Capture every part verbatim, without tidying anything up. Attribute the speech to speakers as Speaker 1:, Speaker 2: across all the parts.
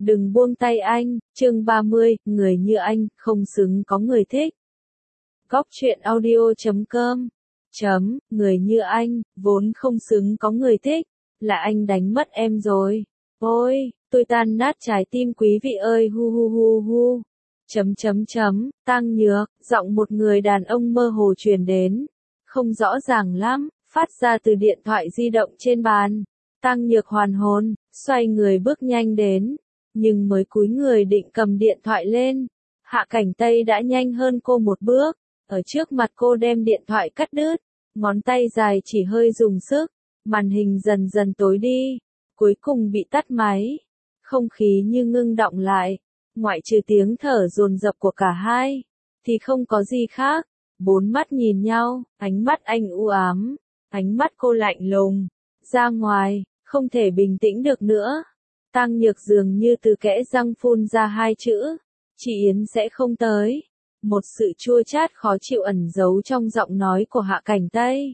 Speaker 1: Đừng buông tay anh, chương ba mươi, người như anh, không xứng có người thích. Góc truyện audio chấm com Chấm, người như anh, vốn không xứng có người thích, là anh đánh mất em rồi. Ôi, tôi tan nát trái tim quý vị ơi hu hu hu hu. Chấm chấm chấm, Tăng Nhược, giọng một người đàn ông mơ hồ truyền đến. Không rõ ràng lắm, phát ra từ điện thoại di động trên bàn. Tăng Nhược hoàn hồn, xoay người bước nhanh đến. Nhưng mới cúi người định cầm điện thoại lên, Hạ Cảnh Tây đã nhanh hơn cô một bước, ở trước mặt cô đem điện thoại cắt đứt, ngón tay dài chỉ hơi dùng sức, màn hình dần dần tối đi, cuối cùng bị tắt máy. Không khí như ngưng đọng lại, ngoại trừ tiếng thở dồn dập của cả hai, thì không có gì khác. Bốn mắt nhìn nhau, ánh mắt anh u ám, ánh mắt cô lạnh lùng, ra ngoài, không thể bình tĩnh được nữa. Tăng Nhược dường như từ kẽ răng phun ra hai chữ, chị Yến sẽ không tới. Một sự chua chát khó chịu ẩn giấu trong giọng nói của Hạ Cảnh Tây.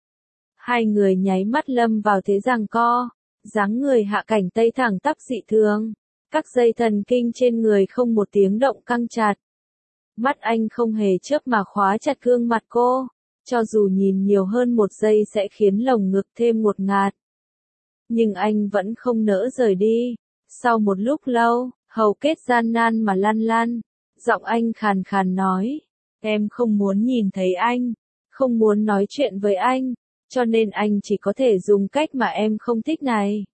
Speaker 1: Hai người nháy mắt lâm vào thế giằng co, dáng người Hạ Cảnh Tây thẳng tắp dị thường, các dây thần kinh trên người không một tiếng động căng chặt. Mắt anh không hề chớp mà khóa chặt gương mặt cô, cho dù nhìn nhiều hơn một giây sẽ khiến lồng ngực thêm ngột ngạt. Nhưng anh vẫn không nỡ rời đi. Sau một lúc lâu, hầu kết gian nan mà lăn lăn, giọng anh khàn khàn nói, em không muốn nhìn thấy anh, không muốn nói chuyện với anh, cho nên anh chỉ có thể dùng cách mà em không thích này.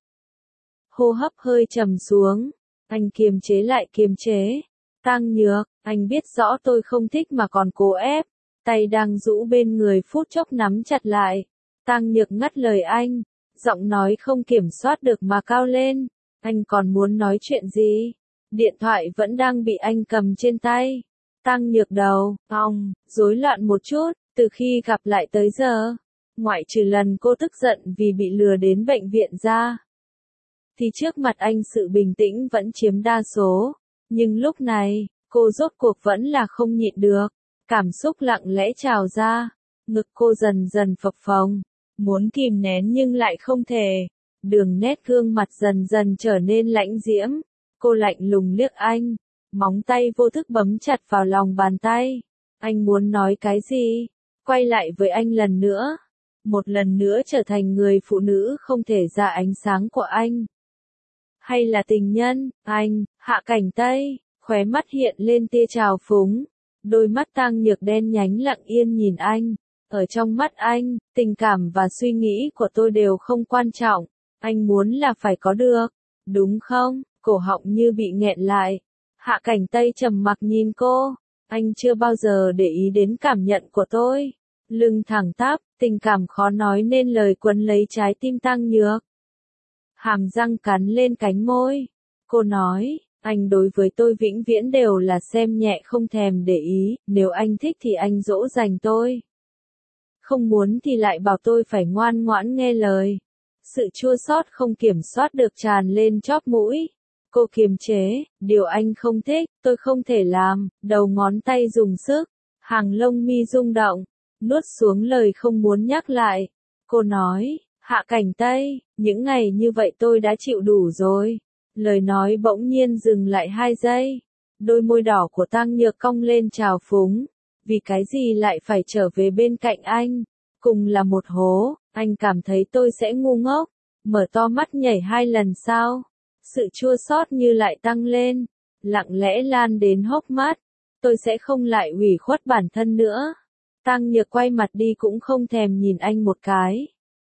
Speaker 1: Hô hấp hơi trầm xuống, anh kiềm chế lại kiềm chế. Tăng Nhược, anh biết rõ tôi không thích mà còn cố ép, tay đang rũ bên người phút chốc nắm chặt lại. Tăng Nhược ngắt lời anh. Giọng nói không kiểm soát được mà cao lên, anh còn muốn nói chuyện gì? Điện thoại vẫn đang bị anh cầm trên tay. Tăng Nhược đầu, ong, rối loạn một chút, từ khi gặp lại tới giờ, ngoại trừ lần cô tức giận vì bị lừa đến bệnh viện ra, thì trước mặt anh sự bình tĩnh vẫn chiếm đa số. Nhưng lúc này, cô rốt cuộc vẫn là không nhịn được, cảm xúc lặng lẽ trào ra, ngực cô dần dần phập phồng. Muốn kìm nén nhưng lại không thể. Đường nét gương mặt dần dần trở nên lãnh diễm. Cô lạnh lùng liếc anh. Móng tay vô thức bấm chặt vào lòng bàn tay. Anh muốn nói cái gì? Quay lại với anh lần nữa. Một lần nữa trở thành người phụ nữ không thể ra ánh sáng của anh. Hay là tình nhân, anh, Hạ Cảnh Tây, khóe mắt hiện lên tia trào phúng. Đôi mắt Tăng Nhược đen nhánh lặng yên nhìn anh. Ở trong mắt anh, tình cảm và suy nghĩ của tôi đều không quan trọng, anh muốn là phải có được, đúng không? Cổ họng như bị nghẹn lại. Hạ Cảnh Tây trầm mặc nhìn cô, anh chưa bao giờ để ý đến cảm nhận của tôi. Lưng thẳng tắp, tình cảm khó nói nên lời quấn lấy trái tim Tăng Nhược. Hàm răng cắn lên cánh môi. Cô nói, anh đối với tôi vĩnh viễn đều là xem nhẹ không thèm để ý, nếu anh thích thì anh dỗ dành tôi. Không muốn thì lại bảo tôi phải ngoan ngoãn nghe lời. Sự chua xót không kiểm soát được tràn lên chóp mũi. Cô kiềm chế, điều anh không thích, tôi không thể làm, đầu ngón tay dùng sức, hàng lông mi rung động, nuốt xuống lời không muốn nhắc lại. Cô nói, Hạ Cảnh Tây, những ngày như vậy tôi đã chịu đủ rồi. Lời nói bỗng nhiên dừng lại hai giây. Đôi môi đỏ của Tăng Nhược cong lên trào phúng. Vì cái gì lại phải trở về bên cạnh anh? Cùng là một hố, anh cảm thấy tôi sẽ ngu ngốc. Mở to mắt nhảy hai lần sao? Sự chua xót như lại tăng lên, lặng lẽ lan đến hốc mắt. Tôi sẽ không lại ủy khuất bản thân nữa. Tăng Nhược quay mặt đi cũng không thèm nhìn anh một cái.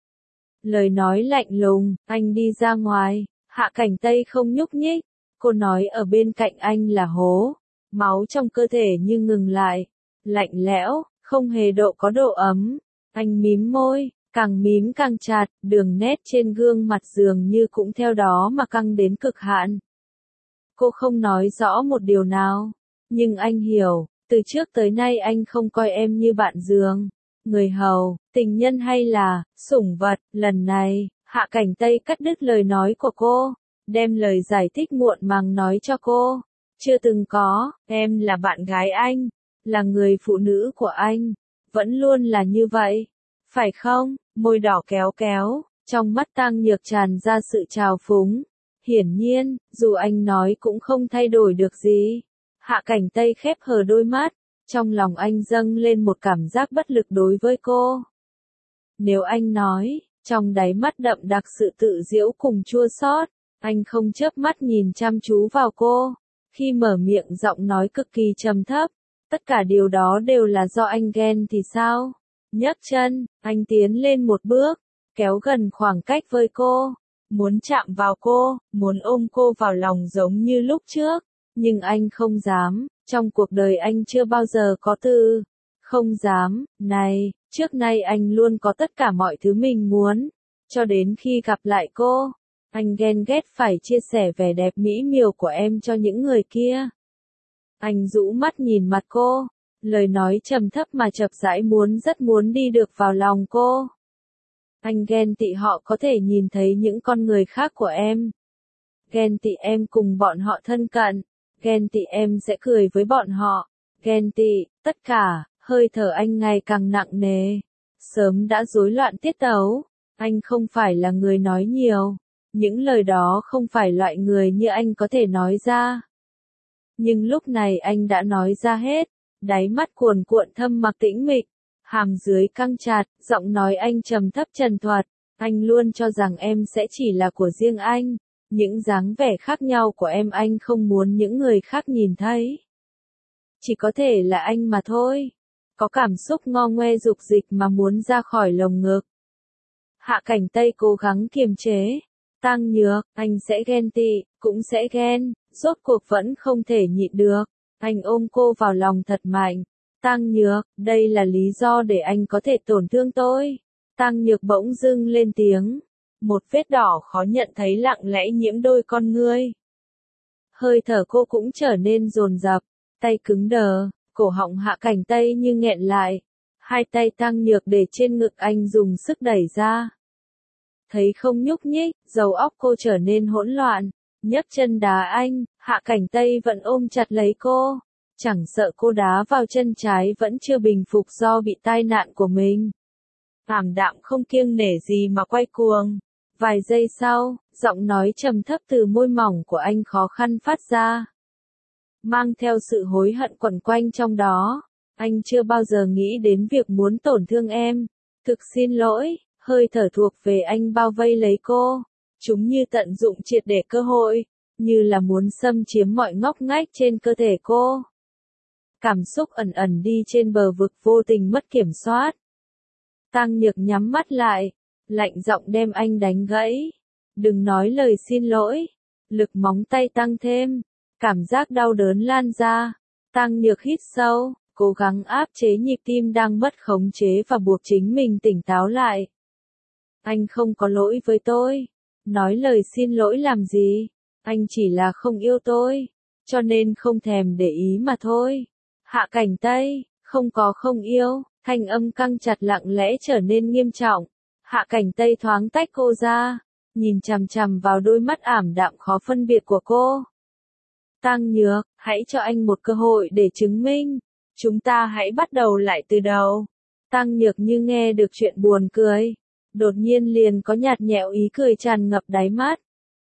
Speaker 1: Lời nói lạnh lùng, anh đi ra ngoài. Hạ Cảnh Tây không nhúc nhích. Cô nói ở bên cạnh anh là hố. Máu trong cơ thể như ngừng lại. Lạnh lẽo, không hề độ có độ ấm. Anh mím môi, càng mím càng chặt, đường nét trên gương mặt dường như cũng theo đó mà căng đến cực hạn. Cô không nói rõ một điều nào, nhưng anh hiểu, từ trước tới nay anh không coi em như bạn giường, người hầu, tình nhân hay là sủng vật. Lần này, Hạ Cảnh Tây cắt đứt lời nói của cô, đem lời giải thích muộn màng nói cho cô. Chưa từng có, em là bạn gái anh, là người phụ nữ của anh, vẫn luôn là như vậy, phải không? Môi đỏ kéo kéo, trong mắt Tăng Nhược tràn ra sự trào phúng. Hiển nhiên, dù anh nói cũng không thay đổi được gì. Hạ Cảnh Tây khép hờ đôi mắt, trong lòng anh dâng lên một cảm giác bất lực đối với cô. Nếu anh nói, trong đáy mắt đậm đặc sự tự giễu cùng chua xót, anh không chớp mắt nhìn chăm chú vào cô. Khi mở miệng giọng nói cực kỳ trầm thấp, tất cả điều đó đều là do anh ghen thì sao? Nhấc chân, anh tiến lên một bước, kéo gần khoảng cách với cô, muốn chạm vào cô, muốn ôm cô vào lòng giống như lúc trước, nhưng anh không dám, trong cuộc đời anh chưa bao giờ có từ không dám này, trước nay anh luôn có tất cả mọi thứ mình muốn, cho đến khi gặp lại cô, anh ghen ghét phải chia sẻ vẻ đẹp mỹ miều của em cho những người kia. Anh rũ mắt nhìn mặt cô, lời nói trầm thấp mà chậm rãi muốn rất muốn đi được vào lòng cô. Anh ghen tị họ có thể nhìn thấy những con người khác của em. Ghen tị em cùng bọn họ thân cận. Ghen tị em sẽ cười với bọn họ. Ghen tị, tất cả, hơi thở anh ngày càng nặng nề. Sớm đã rối loạn tiết tấu. Anh không phải là người nói nhiều. Những lời đó không phải loại người như anh có thể nói ra. Nhưng lúc này anh đã nói ra hết. Đáy mắt cuồn cuộn thâm mặc tĩnh mịch. Hàm dưới căng chặt, giọng nói anh trầm thấp trần thuật. Anh luôn cho rằng em sẽ chỉ là của riêng anh. Những dáng vẻ khác nhau của em anh không muốn những người khác nhìn thấy. Chỉ có thể là anh mà thôi. Có cảm xúc ngo ngoe dục dịch mà muốn ra khỏi lồng ngực. Hạ Cảnh Tây cố gắng kiềm chế. Tăng Nhược, anh sẽ ghen tị, cũng sẽ ghen, rốt cuộc vẫn không thể nhịn được. Anh ôm cô vào lòng thật mạnh. Tăng Nhược, đây là lý do để anh có thể tổn thương tôi. Tăng Nhược bỗng dưng lên tiếng. Một vết đỏ khó nhận thấy lặng lẽ nhiễm đôi con ngươi. Hơi thở cô cũng trở nên dồn dập, tay cứng đờ, cổ họng Hạ Cảnh Tây như nghẹn lại. Hai tay Tăng Nhược để trên ngực anh dùng sức đẩy ra. Thấy không nhúc nhích, đầu óc cô trở nên hỗn loạn. Nhấc chân đá anh, Hạ Cảnh Tây vẫn ôm chặt lấy cô. Chẳng sợ cô đá vào chân trái vẫn chưa bình phục do bị tai nạn của mình. Ảm đạm không kiêng nể gì mà quay cuồng. Vài giây sau, giọng nói trầm thấp từ môi mỏng của anh khó khăn phát ra. Mang theo sự hối hận quẩn quanh trong đó. Anh chưa bao giờ nghĩ đến việc muốn tổn thương em. Thực xin lỗi, hơi thở thuộc về anh bao vây lấy cô. Chúng như tận dụng triệt để cơ hội, như là muốn xâm chiếm mọi ngóc ngách trên cơ thể cô. Cảm xúc ẩn ẩn đi trên bờ vực vô tình mất kiểm soát. Tăng Nhược nhắm mắt lại, lạnh giọng đem anh đánh gãy. Đừng nói lời xin lỗi. Lực móng tay tăng thêm, cảm giác đau đớn lan ra. Tăng Nhược hít sâu, cố gắng áp chế nhịp tim đang mất khống chế và buộc chính mình tỉnh táo lại. Anh không có lỗi với tôi. Nói lời xin lỗi làm gì? Anh chỉ là không yêu tôi, cho nên không thèm để ý mà thôi. Hạ Cảnh Tây, không có không yêu, thanh âm căng chặt lặng lẽ trở nên nghiêm trọng. Hạ Cảnh Tây thoáng tách cô ra, nhìn chằm chằm vào đôi mắt ảm đạm khó phân biệt của cô. Tăng Nhược, hãy cho anh một cơ hội để chứng minh. Chúng ta hãy bắt đầu lại từ đầu. Tăng Nhược như nghe được chuyện buồn cười. Đột nhiên liền có nhạt nhẽo ý cười tràn ngập đáy mắt.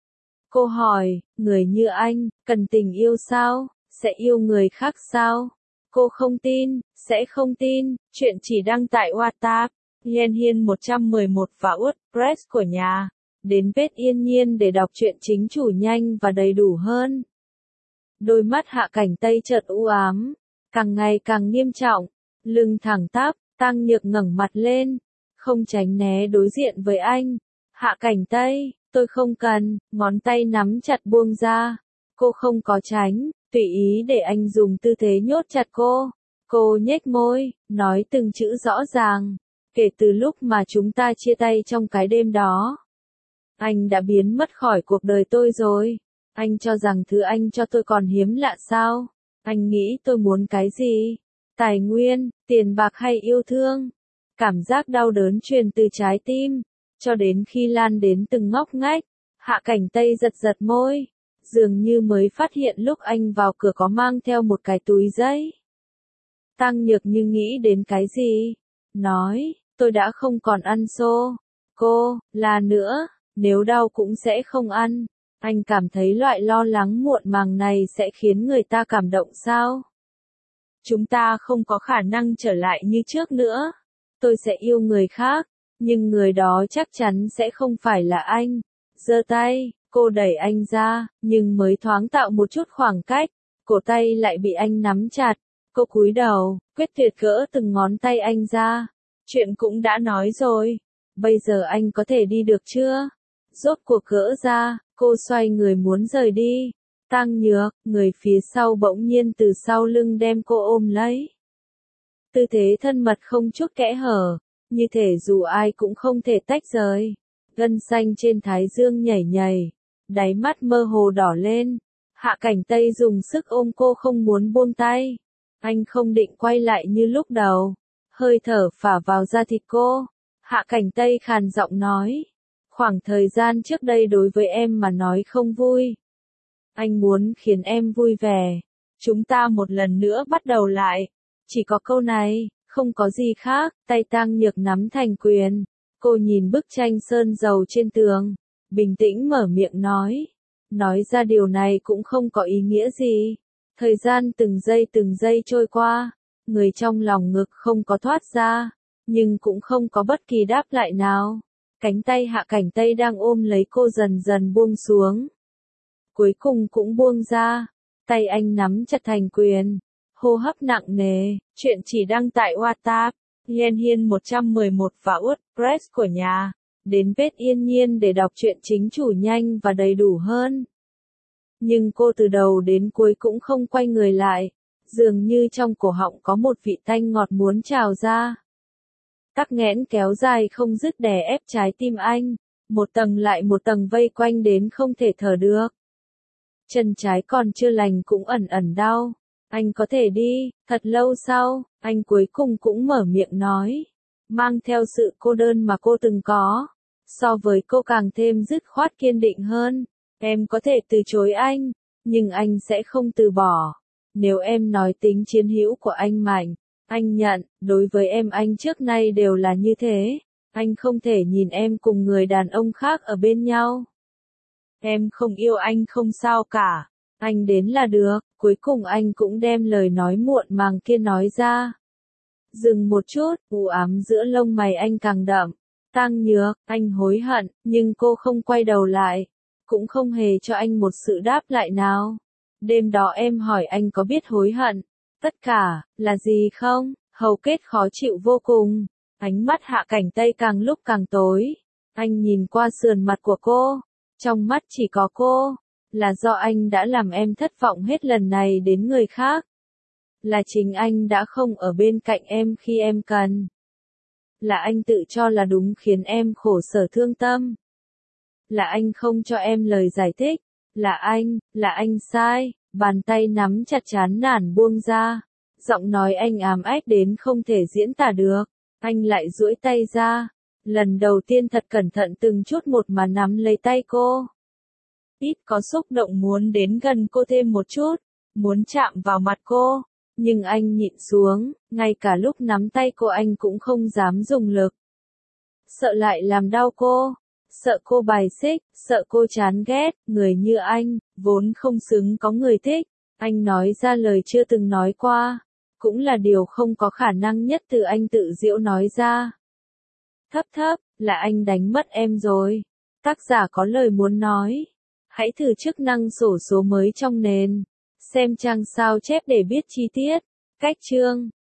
Speaker 1: Cô hỏi, người như anh, cần tình yêu sao? Sẽ yêu người khác sao? Cô không tin, sẽ không tin, chuyện chỉ đăng tại WhatsApp, Yên Hiên một trăm mười một và WordPress của nhà. Đến page Yên Nhiên để đọc truyện chính chủ nhanh và đầy đủ hơn. Đôi mắt Hạ Cảnh Tây chợt u ám, càng ngày càng nghiêm trọng, lưng thẳng tắp, Tăng Nhược ngẩng mặt lên, không tránh né đối diện với anh. Hạ Cảnh Tây, tôi không cần, ngón tay nắm chặt buông ra. Cô không có tránh, tùy ý để anh dùng tư thế nhốt chặt cô. Cô nhếch môi, nói từng chữ rõ ràng. Kể từ lúc mà chúng ta chia tay trong cái đêm đó, anh đã biến mất khỏi cuộc đời tôi rồi. Anh cho rằng thứ anh cho tôi còn hiếm lạ sao? Anh nghĩ tôi muốn cái gì? Tài nguyên, tiền bạc hay yêu thương? Cảm giác đau đớn truyền từ trái tim, cho đến khi lan đến từng ngóc ngách. Hạ Cảnh Tây giật giật môi, dường như mới phát hiện lúc anh vào cửa có mang theo một cái túi giấy. Tăng Nhược như nghĩ đến cái gì? Nói, tôi đã không còn ăn xô. Cô, là nữa, nếu đau cũng sẽ không ăn. Anh cảm thấy loại lo lắng muộn màng này sẽ khiến người ta cảm động sao? Chúng ta không có khả năng trở lại như trước nữa. Tôi sẽ yêu người khác, nhưng người đó chắc chắn sẽ không phải là anh. Giơ tay, cô đẩy anh ra, nhưng mới thoáng tạo một chút khoảng cách, cổ tay lại bị anh nắm chặt. Cô cúi đầu, quyết tuyệt gỡ từng ngón tay anh ra. Chuyện cũng đã nói rồi. Bây giờ anh có thể đi được chưa? Rốt cuộc gỡ ra, cô xoay người muốn rời đi. Tăng Nhược, người phía sau bỗng nhiên từ sau lưng đem cô ôm lấy. Tư thế thân mật không chút kẽ hở, như thể dù ai cũng không thể tách rời. Gân xanh trên thái dương nhảy nhảy, đáy mắt mơ hồ đỏ lên. Hạ Cảnh Tây dùng sức ôm cô không muốn buông tay. Anh không định quay lại như lúc đầu. Hơi thở phả vào da thịt cô. Hạ Cảnh Tây khàn giọng nói. Khoảng thời gian trước đây đối với em mà nói không vui. Anh muốn khiến em vui vẻ. Chúng ta một lần nữa bắt đầu lại. Chỉ có câu này, không có gì khác. Tay Tăng Nhược nắm thành quyền. Cô nhìn bức tranh sơn dầu trên tường. Bình tĩnh mở miệng nói. Nói ra điều này cũng không có ý nghĩa gì. Thời gian từng giây từng giây trôi qua. Người trong lòng ngực không có thoát ra. Nhưng cũng không có bất kỳ đáp lại nào. Cánh tay Hạ Cảnh Tây đang ôm lấy cô dần dần buông xuống. Cuối cùng cũng buông ra. Tay anh nắm chặt thành quyền. Hô hấp nặng nề. Chuyện chỉ đăng tại WhatsApp. Liên Hiên một trăm mười một và WordPress của nhà. Đến Vết Yên Nhiên để đọc truyện chính chủ nhanh và đầy đủ hơn. Nhưng cô từ đầu đến cuối cũng không quay người lại. Dường như trong cổ họng có một vị tanh ngọt muốn trào ra. Tắc nghẽn kéo dài không dứt đè ép trái tim anh. Một tầng lại một tầng vây quanh đến không thể thở được. Chân trái còn chưa lành cũng ẩn ẩn đau. Anh có thể đi. Thật lâu sau, anh cuối cùng cũng mở miệng nói. Mang theo sự cô đơn mà cô từng có. So với cô càng thêm dứt khoát kiên định hơn. Em có thể từ chối anh, nhưng anh sẽ không từ bỏ. Nếu em nói tính chiến hữu của anh mạnh, anh nhận, đối với em anh trước nay đều là như thế. Anh không thể nhìn em cùng người đàn ông khác ở bên nhau. Em không yêu anh không sao cả. Anh đến là được. Cuối cùng anh cũng đem lời nói muộn màng kia nói ra. Dừng một chút, u ám giữa lông mày anh càng đậm. Tăng Nhược, anh hối hận, nhưng cô không quay đầu lại. Cũng không hề cho anh một sự đáp lại nào. Đêm đó em hỏi anh có biết hối hận. Tất cả, là gì không? Hầu kết khó chịu vô cùng. Ánh mắt Hạ Cảnh Tây càng lúc càng tối. Anh nhìn qua sườn mặt của cô. Trong mắt chỉ có cô. Là do anh đã làm em thất vọng hết lần này đến người khác. Là chính anh đã không ở bên cạnh em khi em cần. Là anh tự cho là đúng khiến em khổ sở thương tâm. Là anh không cho em lời giải thích. Là anh, là anh sai. Bàn tay nắm chặt trán nản buông ra. Giọng nói anh ám ách đến không thể diễn tả được. Anh lại duỗi tay ra. Lần đầu tiên thật cẩn thận từng chút một mà nắm lấy tay cô. Ít có xúc động muốn đến gần cô thêm một chút. Muốn chạm vào mặt cô. Nhưng anh nhịn xuống. Ngay cả lúc nắm tay cô anh cũng không dám dùng lực. Sợ lại làm đau cô. Sợ cô bài xích. Sợ cô chán ghét. Người như anh, vốn không xứng có người thích. Anh nói ra lời chưa từng nói qua. Cũng là điều không có khả năng nhất từ anh tự giễu nói ra. Thấp thấp, là anh đánh mất em rồi. Tác giả có lời muốn nói. Hãy thử chức năng xổ số mới trong nền. Xem trang sao chép để biết chi tiết. Cách chương